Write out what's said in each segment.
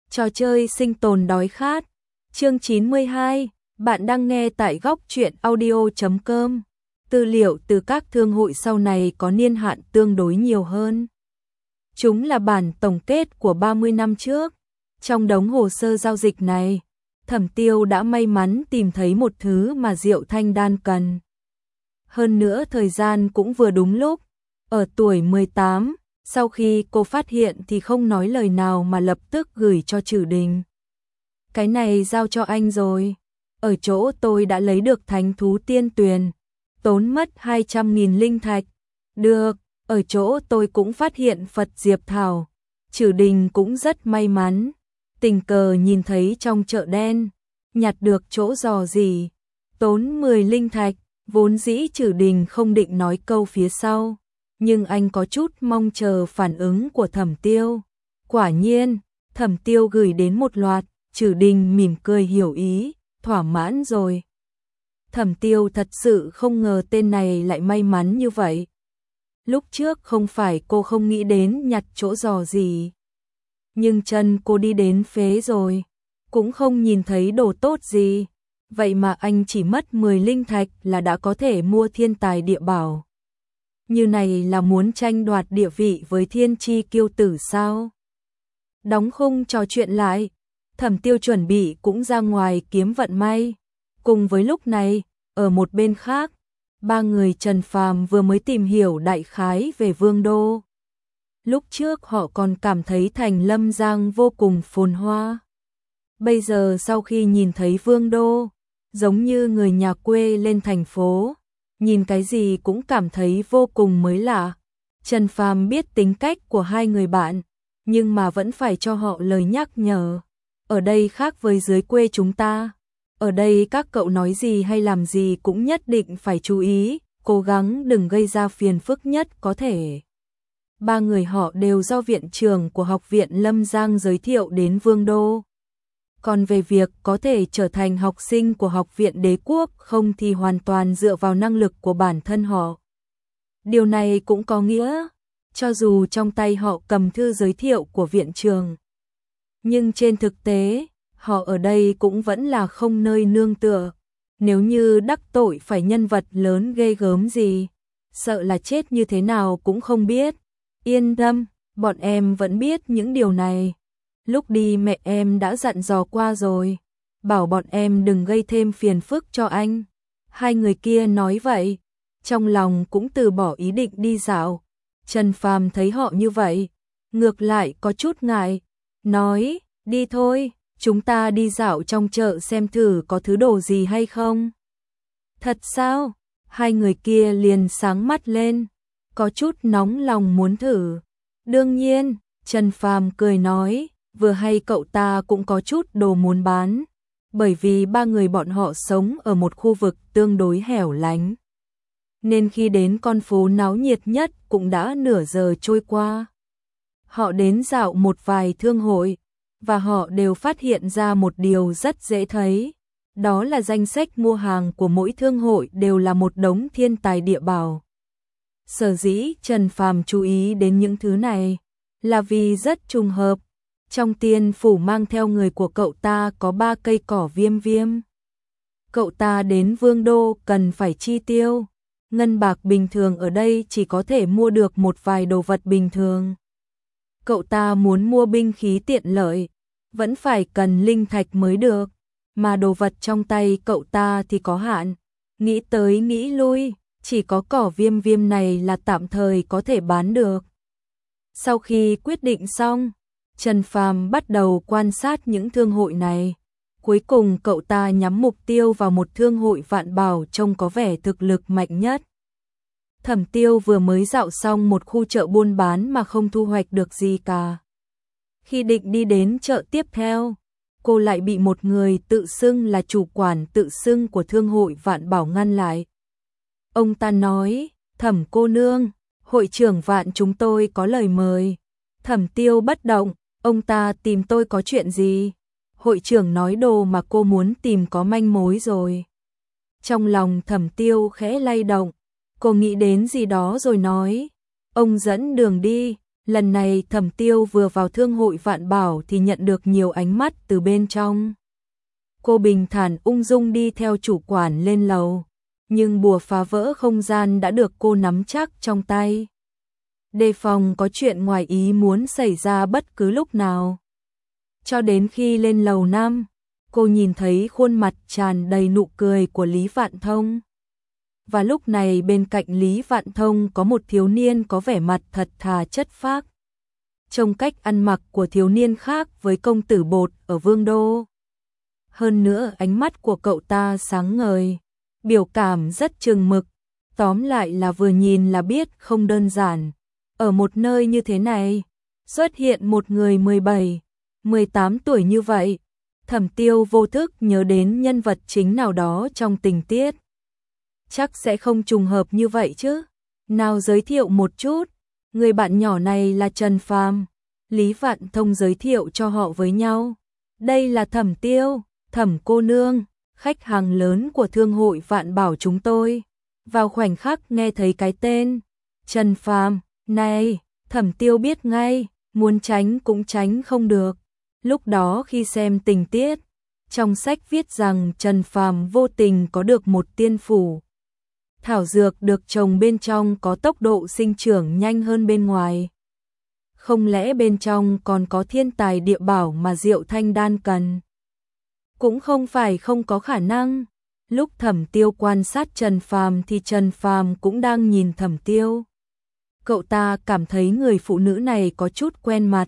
Trò chơi sinh tồn đói khát. Chương 92, bạn đang nghe tại góc truyện audio.com. Tư liệu từ các thương hội sau này có niên hạn tương đối nhiều hơn. Chúng là bản tổng kết của 30 năm trước. Trong đống hồ sơ giao dịch này, Thẩm Tiêu đã may mắn tìm thấy một thứ mà Diệu Thanh Đan cần. Hơn nữa thời gian cũng vừa đúng lúc. Ở tuổi 18, sau khi cô phát hiện thì không nói lời nào mà lập tức gửi cho Trử Đình. Cái này giao cho anh rồi. Ở chỗ tôi đã lấy được thánh thú tiên tuyền. Tốn mất 200.000 linh thạch. Được, ở chỗ tôi cũng phát hiện Phật Diệp Thảo. Trử Đình cũng rất may mắn. Tình cờ nhìn thấy trong chợ đen. Nhặt được chỗ rò gì. Tốn 10 linh thạch. Vốn dĩ Trử Đình không định nói câu phía sau. Nhưng anh có chút mong chờ phản ứng của Thẩm Tiêu. Quả nhiên, Thẩm Tiêu gửi đến một loạt. Trử Đình mỉm cười hiểu ý, thỏa mãn rồi. Thẩm Tiêu thật sự không ngờ tên này lại may mắn như vậy. Lúc trước không phải cô không nghĩ đến nhặt chỗ rò gì. Nhưng chân cô đi đến phế rồi, cũng không nhìn thấy đồ tốt gì. Vậy mà anh chỉ mất 10 linh thạch là đã có thể mua thiên tài địa bảo. Như này là muốn tranh đoạt địa vị với thiên chi kiêu tử sao? Đóng khung trò chuyện lại. Thẩm Tiêu chuẩn bị cũng ra ngoài kiếm vận may. Cùng với lúc này, ở một bên khác, ba người Trần Phàm vừa mới tìm hiểu đại khái về Vương Đô. Lúc trước họ còn cảm thấy thành Lâm Giang vô cùng phồn hoa. Bây giờ sau khi nhìn thấy Vương Đô, giống như người nhà quê lên thành phố, nhìn cái gì cũng cảm thấy vô cùng mới lạ. Trần Phàm biết tính cách của hai người bạn, nhưng mà vẫn phải cho họ lời nhắc nhở. Ở đây khác với dưới quê chúng ta. Ở đây các cậu nói gì hay làm gì cũng nhất định phải chú ý, cố gắng đừng gây ra phiền phức nhất có thể. Ba người họ đều do viện trưởng của Học viện Lâm Giang giới thiệu đến Vương Đô. Còn về việc có thể trở thành học sinh của Học viện Đế Quốc không thì hoàn toàn dựa vào năng lực của bản thân họ. Điều này cũng có nghĩa, cho dù trong tay họ cầm thư giới thiệu của viện trưởng, nhưng trên thực tế, họ ở đây cũng vẫn là không nơi nương tựa. Nếu như đắc tội phải nhân vật lớn ghê gớm gì, sợ là chết như thế nào cũng không biết. Yên tâm, bọn em vẫn biết những điều này. Lúc đi mẹ em đã dặn dò qua rồi, bảo bọn em đừng gây thêm phiền phức cho anh. Hai người kia nói vậy, trong lòng cũng từ bỏ ý định đi dạo. Trần Phàm thấy họ như vậy, ngược lại có chút ngại, nói, đi thôi, chúng ta đi dạo trong chợ xem thử có thứ đồ gì hay không. Thật sao? Hai người kia liền sáng mắt lên, có chút nóng lòng muốn thử. Đương nhiên, Trần Phàm cười nói, vừa hay cậu ta cũng có chút đồ muốn bán, bởi vì ba người bọn họ sống ở một khu vực tương đối hẻo lánh. Nên khi đến con phố náo nhiệt nhất cũng đã nửa giờ trôi qua. Họ đến dạo một vài thương hội, và họ đều phát hiện ra một điều rất dễ thấy. Đó là danh sách mua hàng của mỗi thương hội đều là một đống thiên tài địa bảo. Sở dĩ Trần Phàm chú ý đến những thứ này là vì rất trùng hợp. Trong tiên phủ mang theo người của cậu ta có 3 cây cỏ viêm viêm. Cậu ta đến Vương Đô cần phải chi tiêu. Ngân bạc bình thường ở đây chỉ có thể mua được một vài đồ vật bình thường. Cậu ta muốn mua binh khí tiện lợi, vẫn phải cần linh thạch mới được, mà đồ vật trong tay cậu ta thì có hạn. Nghĩ tới nghĩ lui, chỉ có cỏ viêm viêm này là tạm thời có thể bán được. Sau khi quyết định xong, Trần Phàm bắt đầu quan sát những thương hội này. Cuối cùng cậu ta nhắm mục tiêu vào một thương hội vạn bảo trông có vẻ thực lực mạnh nhất. Thẩm Tiêu vừa mới dạo xong một khu chợ buôn bán mà không thu hoạch được gì cả. Khi định đi đến chợ tiếp theo, cô lại bị một người tự xưng là chủ quản tự xưng của thương hội vạn bảo ngăn lại. Ông ta nói, Thẩm cô nương, hội trưởng vạn chúng tôi có lời mời. Thẩm Tiêu bất động, ông ta tìm tôi có chuyện gì? Hội trưởng nói đồ mà cô muốn tìm có manh mối rồi. Trong lòng Thẩm Tiêu khẽ lay động, cô nghĩ đến gì đó rồi nói, ông dẫn đường đi, Lần này Thẩm Tiêu vừa vào thương hội Vạn Bảo thì nhận được nhiều ánh mắt từ bên trong. Cô bình thản ung dung đi theo chủ quản lên lầu, nhưng bùa phá vỡ không gian đã được cô nắm chắc trong tay. Đề phòng có chuyện ngoài ý muốn xảy ra bất cứ lúc nào. Cho đến khi lên lầu 5, cô nhìn thấy khuôn mặt tràn đầy nụ cười của Lý Vạn Thông. Và lúc này bên cạnh Lý Vạn Thông có một thiếu niên có vẻ mặt thật thà chất phác. Trông cách ăn mặc của thiếu niên khác với công tử bột ở Vương Đô. Hơn nữa ánh mắt của cậu ta sáng ngời, biểu cảm rất chừng mực, tóm lại là vừa nhìn là biết không đơn giản. Ở một nơi như thế này, xuất hiện một người 17, 18 tuổi như vậy, Thẩm Tiêu vô thức nhớ đến nhân vật chính nào đó trong tình tiết. Chắc sẽ không trùng hợp như vậy chứ. Nào giới thiệu một chút, người bạn nhỏ này là Trần Phàm. Lý Vạn Thông giới thiệu cho họ với nhau. Đây là Thẩm Tiêu, Thẩm cô nương, khách hàng lớn của thương hội Vạn Bảo chúng tôi. Vào khoảnh khắc nghe thấy cái tên Trần Phàm này, Thẩm Tiêu biết ngay, muốn tránh cũng tránh không được. Lúc đó khi xem tình tiết, trong sách viết rằng Trần Phàm vô tình có được một tiên phủ. Thảo dược được trồng bên trong có tốc độ sinh trưởng nhanh hơn bên ngoài. Không lẽ bên trong còn có thiên tài địa bảo mà Diệu Thanh Đan cần? Cũng không phải không có khả năng. Lúc Thẩm Tiêu quan sát Trần Phàm thì Trần Phàm cũng đang nhìn Thẩm Tiêu. Cậu ta cảm thấy người phụ nữ này có chút quen mặt.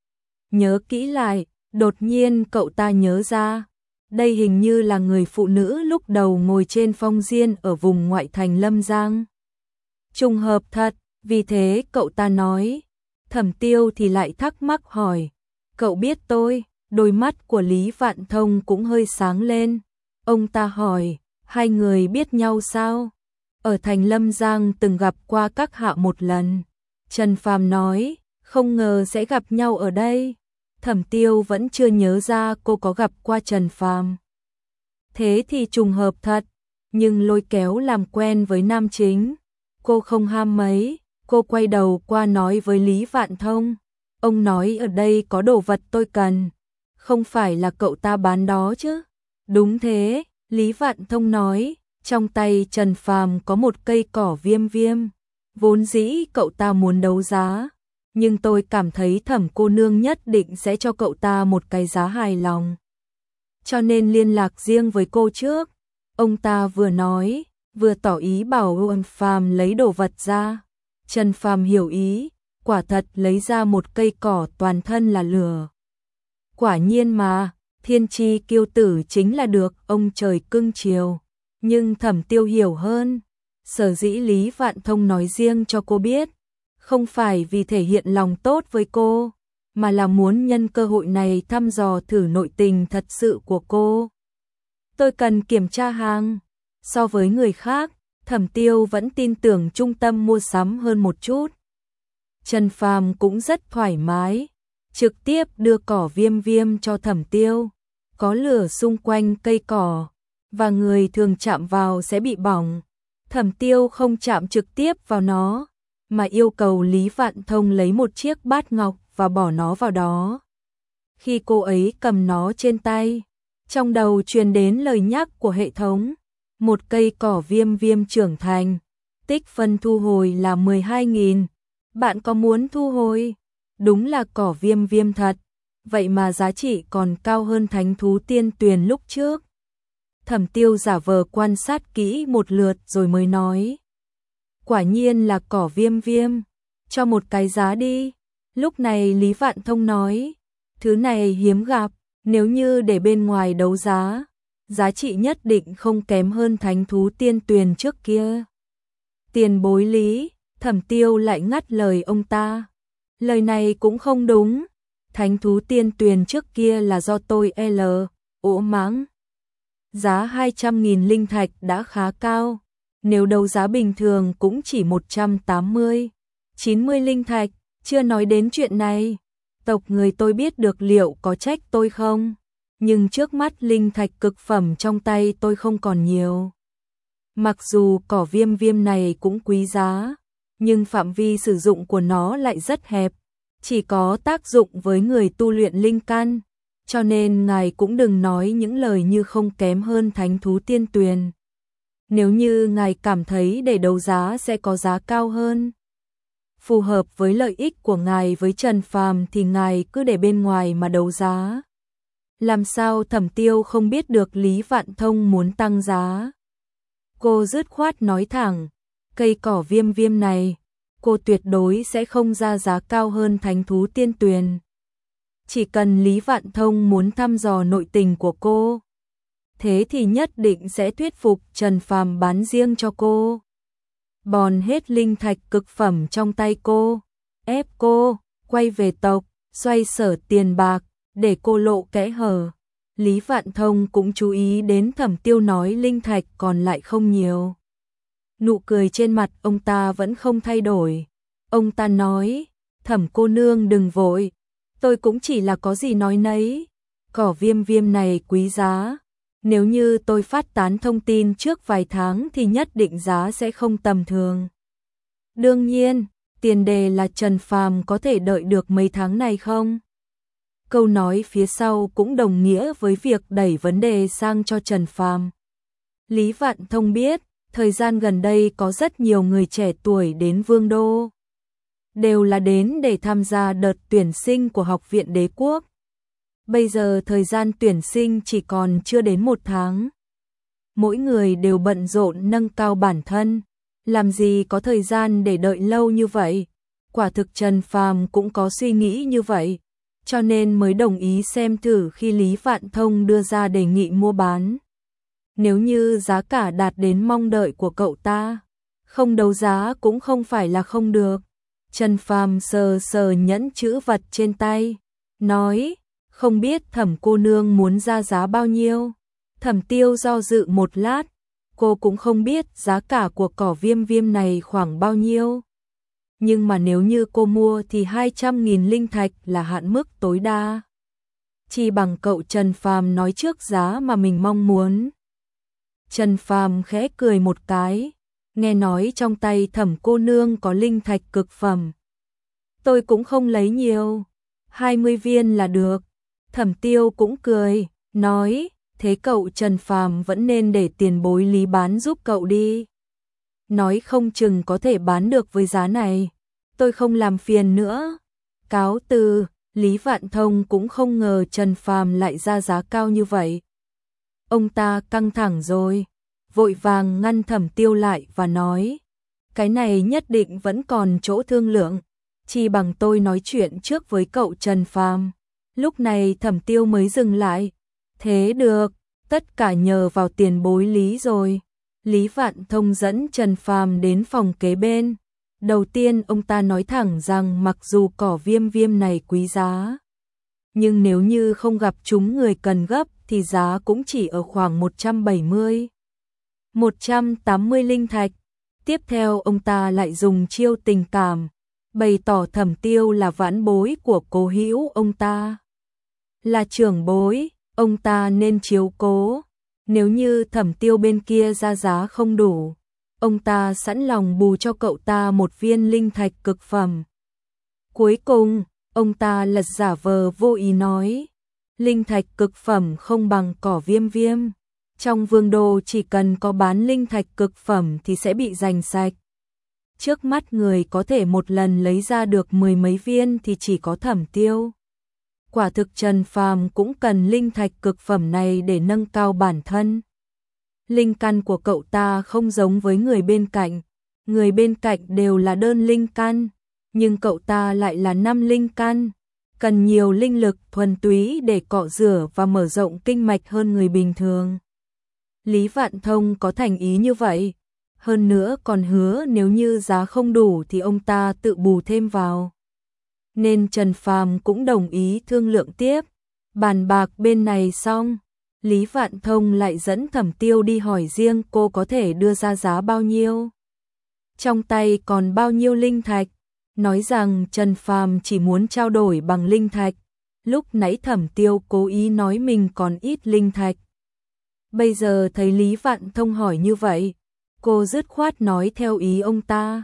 Nhớ kỹ lại, đột nhiên cậu ta nhớ ra. Đây hình như là người phụ nữ lúc đầu ngồi trên phong diên ở vùng ngoại thành Lâm Giang. Trùng hợp thật, vì thế cậu ta nói. Thẩm Tiêu thì lại thắc mắc hỏi. Cậu biết tôi? Đôi mắt của Lý Vạn Thông cũng hơi sáng lên. Ông ta hỏi, hai người biết nhau sao? Ở thành Lâm Giang từng gặp qua các hạ một lần. Trần Phàm nói, không ngờ sẽ gặp nhau ở đây. Thẩm Tiêu vẫn chưa nhớ ra cô có gặp qua Trần Phàm. Thế thì trùng hợp thật, nhưng lôi kéo làm quen với nam chính, cô không ham mấy. Cô quay đầu qua nói với Lý Vạn Thông, ông nói ở đây có đồ vật tôi cần, không phải là cậu ta bán đó chứ? Đúng thế, Lý Vạn Thông nói, trong tay Trần Phàm có một cây cỏ viêm viêm, vốn dĩ cậu ta muốn đấu giá. Nhưng tôi cảm thấy Thẩm cô nương nhất định sẽ cho cậu ta một cái giá hài lòng. Cho nên liên lạc riêng với cô trước. Ông ta vừa nói, vừa tỏ ý bảo Trần Phàm lấy đồ vật ra. Trần Phàm hiểu ý, quả thật lấy ra một cây cỏ toàn thân là lửa. Quả nhiên mà, thiên chi kiêu tử chính là được ông trời cưng chiều. Nhưng Thẩm Tiêu hiểu hơn. Sở dĩ Lý Vạn Thông nói riêng cho cô biết. Không phải vì thể hiện lòng tốt với cô, mà là muốn nhân cơ hội này thăm dò thử nội tình thật sự của cô. Tôi cần kiểm tra hàng. So với người khác, Thẩm Tiêu vẫn tin tưởng trung tâm mua sắm hơn một chút. Trần Phàm cũng rất thoải mái, trực tiếp đưa cỏ viêm viêm cho Thẩm Tiêu. Có lửa xung quanh cây cỏ, và người thường chạm vào sẽ bị bỏng. Thẩm Tiêu không chạm trực tiếp vào nó, mà yêu cầu Lý Vạn Thông lấy một chiếc bát ngọc và bỏ nó vào đó. Khi cô ấy cầm nó trên tay, trong đầu truyền đến lời nhắc của hệ thống. Một cây cỏ viêm viêm trưởng thành, tích phân thu hồi là 12.000. Bạn có muốn thu hồi? Đúng là cỏ viêm viêm thật, vậy mà giá trị còn cao hơn thánh thú tiên tuyền lúc trước. Thẩm Tiêu giả vờ quan sát kỹ một lượt rồi mới nói. Quả nhiên là cỏ viêm viêm, cho một cái giá đi. Lúc này Lý Vạn Thông nói, thứ này hiếm gặp, nếu như để bên ngoài đấu giá, giá trị nhất định không kém hơn thánh thú tiên tuyền trước kia. Tiền bối Lý, Thẩm Tiêu lại ngắt lời ông ta. Lời này cũng không đúng, thánh thú tiên tuyền trước kia là do tôi ỗ mắng. Giá 200.000 linh thạch đã khá cao. Nếu đấu giá bình thường cũng chỉ 180, 90 linh thạch, chưa nói đến chuyện này. Tộc người tôi biết được liệu có trách tôi không, nhưng trước mắt linh thạch cực phẩm trong tay tôi không còn nhiều. Mặc dù cỏ viêm viêm này cũng quý giá, nhưng phạm vi sử dụng của nó lại rất hẹp, chỉ có tác dụng với người tu luyện linh căn, cho nên ngài cũng đừng nói những lời như không kém hơn thánh thú tiên tuyền. Nếu như ngài cảm thấy để đấu giá sẽ có giá cao hơn, phù hợp với lợi ích của ngài với Trần Phàm thì ngài cứ để bên ngoài mà đấu giá. Làm sao Thẩm Tiêu không biết được Lý Vạn Thông muốn tăng giá? Cô dứt khoát nói thẳng, cây cỏ viêm viêm này, cô tuyệt đối sẽ không ra giá cao hơn thánh thú tiên tuyền. Chỉ cần Lý Vạn Thông muốn thăm dò nội tình của cô, thế thì nhất định sẽ thuyết phục Trần Phàm bán riêng cho cô. Bòn hết linh thạch cực phẩm trong tay cô, ép cô quay về tộc, xoay sở tiền bạc, để cô lộ kẽ hở. Lý Vạn Thông cũng chú ý đến Thẩm Tiêu nói linh thạch còn lại không nhiều. Nụ cười trên mặt ông ta vẫn không thay đổi. Ông ta nói, Thẩm cô nương đừng vội, tôi cũng chỉ là có gì nói nấy. Cỏ viêm viêm này quý giá, nếu như tôi phát tán thông tin trước vài tháng thì nhất định giá sẽ không tầm thường. Đương nhiên, tiền đề là Trần Phàm có thể đợi được mấy tháng này không? Câu nói phía sau cũng đồng nghĩa với việc đẩy vấn đề sang cho Trần Phàm. Lý Vạn Thông biết, thời gian gần đây có rất nhiều người trẻ tuổi đến Vương Đô, đều là đến để tham gia đợt tuyển sinh của Học viện Đế Quốc. Bây giờ thời gian tuyển sinh chỉ còn chưa đến 1 tháng. Mỗi người đều bận rộn nâng cao bản thân, làm gì có thời gian để đợi lâu như vậy. Quả thực Trần Phàm cũng có suy nghĩ như vậy, cho nên mới đồng ý xem thử khi Lý Vạn Thông đưa ra đề nghị mua bán. Nếu như giá cả đạt đến mong đợi của cậu ta, không đấu giá cũng không phải là không được. Trần Phàm sờ sờ nhẫn chữ vật trên tay, nói, không biết Thẩm cô nương muốn ra giá bao nhiêu. Thẩm Tiêu do dự một lát, cô cũng không biết giá cả của cỏ viêm viêm này khoảng bao nhiêu. Nhưng mà nếu như cô mua thì 200.000 linh thạch là hạn mức tối đa. Chỉ bằng cậu Trần Phàm nói trước giá mà mình mong muốn. Trần Phàm khẽ cười một cái, nghe nói trong tay Thẩm cô nương có linh thạch cực phẩm. Tôi cũng không lấy nhiều, 20 viên là được. Thẩm Tiêu cũng cười, nói, thế cậu Trần Phàm vẫn nên để tiền bối Lý bán giúp cậu đi. Nói không chừng có thể bán được với giá này, tôi không làm phiền nữa. Cáo từ, Lý Vạn Thông cũng không ngờ Trần Phàm lại ra giá cao như vậy. Ông ta căng thẳng rồi, vội vàng ngăn Thẩm Tiêu lại và nói, cái này nhất định vẫn còn chỗ thương lượng, chỉ bằng tôi nói chuyện trước với cậu Trần Phàm. Lúc này Thẩm Tiêu mới dừng lại, thế được, tất cả nhờ vào tiền bối Lý rồi. Lý Vạn Thông dẫn Trần Phàm đến phòng kế bên. Đầu tiên ông ta nói thẳng rằng mặc dù cỏ viêm viêm này quý giá, nhưng nếu như không gặp chúng người cần gấp thì giá cũng chỉ ở khoảng 180 linh thạch. Tiếp theo ông ta lại dùng chiêu tình cảm, bày tỏ Thẩm Tiêu là vãn bối của cố hữu ông ta. Là trưởng bối, ông ta nên chiếu cố. Nếu như Thẩm Tiêu bên kia ra giá không đủ, ông ta sẵn lòng bù cho cậu ta 1 viên linh thạch cực phẩm. Cuối cùng, ông ta lật giả vờ vô ý nói, linh thạch cực phẩm không bằng cỏ viêm viêm. Trong Vương Đô chỉ cần có bán linh thạch cực phẩm thì sẽ bị giành sạch. Trước mắt người có thể một lần lấy ra được 10 mấy viên thì chỉ có Thẩm Tiêu. Quả thực Trần Phàm cũng cần linh thạch cực phẩm này để nâng cao bản thân. Linh căn của cậu ta không giống với người bên cạnh đều là đơn linh căn, nhưng cậu ta lại là 5 linh căn, cần nhiều linh lực thuần túy để cọ rửa và mở rộng kinh mạch hơn người bình thường. Lý Vạn Thông có thành ý như vậy, hơn nữa còn hứa nếu như giá không đủ thì ông ta tự bù thêm vào. Nên Trần Phàm cũng đồng ý thương lượng tiếp. Bàn bạc bên này xong, Lý Vạn Thông lại dẫn Thẩm Tiêu đi hỏi riêng cô có thể đưa ra giá bao nhiêu, trong tay còn bao nhiêu linh thạch, nói rằng Trần Phàm chỉ muốn trao đổi bằng linh thạch. Lúc nãy Thẩm Tiêu cố ý nói mình còn ít linh thạch. Bây giờ thấy Lý Vạn Thông hỏi như vậy, cô dứt khoát nói theo ý ông ta.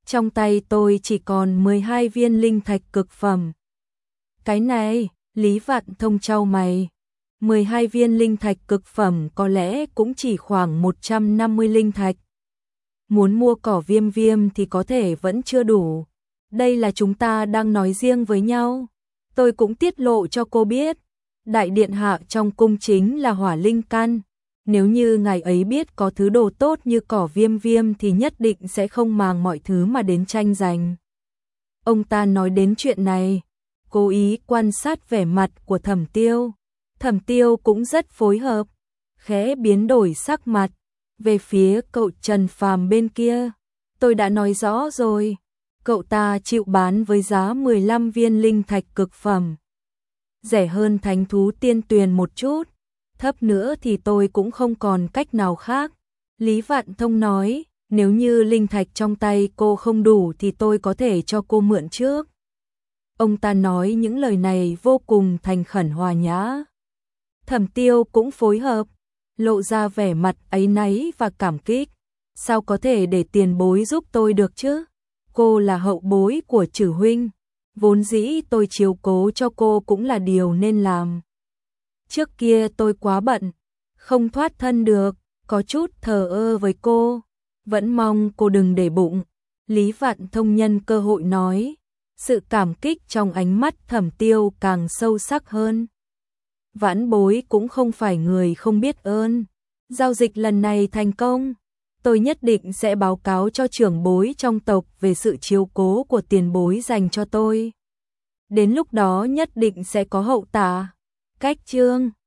Trong tay tôi chỉ còn 12 viên linh thạch cực phẩm. Cái này, Lý Vạn Thông chau mày. 12 viên linh thạch cực phẩm có lẽ cũng chỉ khoảng 150 linh thạch. Muốn mua cỏ viêm viêm thì có thể vẫn chưa đủ. Đây là chúng ta đang nói riêng với nhau. Tôi cũng tiết lộ cho cô biết. Đại điện hạ trong cung chính là hỏa linh căn. Nếu như ngài ấy biết có thứ đồ tốt như cỏ viêm viêm thì nhất định sẽ không màng mọi thứ mà đến tranh giành. Ông ta nói đến chuyện này, cố ý quan sát vẻ mặt của Thẩm Tiêu. Thẩm Tiêu cũng rất phối hợp, khẽ biến đổi sắc mặt. Về phía cậu Trần Phàm bên kia, tôi đã nói rõ rồi, cậu ta chịu bán với giá 15 viên linh thạch cực phẩm. Rẻ hơn thánh thú tiên tuyền một chút, thấp nữa thì tôi cũng không còn cách nào khác. Lý Vạn Thông nói, nếu như linh thạch trong tay cô không đủ thì tôi có thể cho cô mượn trước. Ông ta nói những lời này vô cùng thành khẩn hòa nhã. Thẩm Tiêu cũng phối hợp, lộ ra vẻ mặt áy náy và cảm kích. Sao có thể để tiền bối giúp tôi được chứ? Cô là hậu bối của Trử huynh. Vốn dĩ tôi chiếu cố cho cô cũng là điều nên làm. Trước kia tôi quá bận, không thoát thân được, có chút thờ ơ với cô. Vẫn mong cô đừng để bụng. Lý Vạn Thông nhân cơ hội nói. Sự cảm kích trong ánh mắt Thẩm Tiêu càng sâu sắc hơn. Vãn bối cũng không phải người không biết ơn. Giao dịch lần này thành công, tôi nhất định sẽ báo cáo cho trưởng bối trong tộc về sự chiếu cố của tiền bối dành cho tôi. Đến lúc đó nhất định sẽ có hậu tạ. Cách chương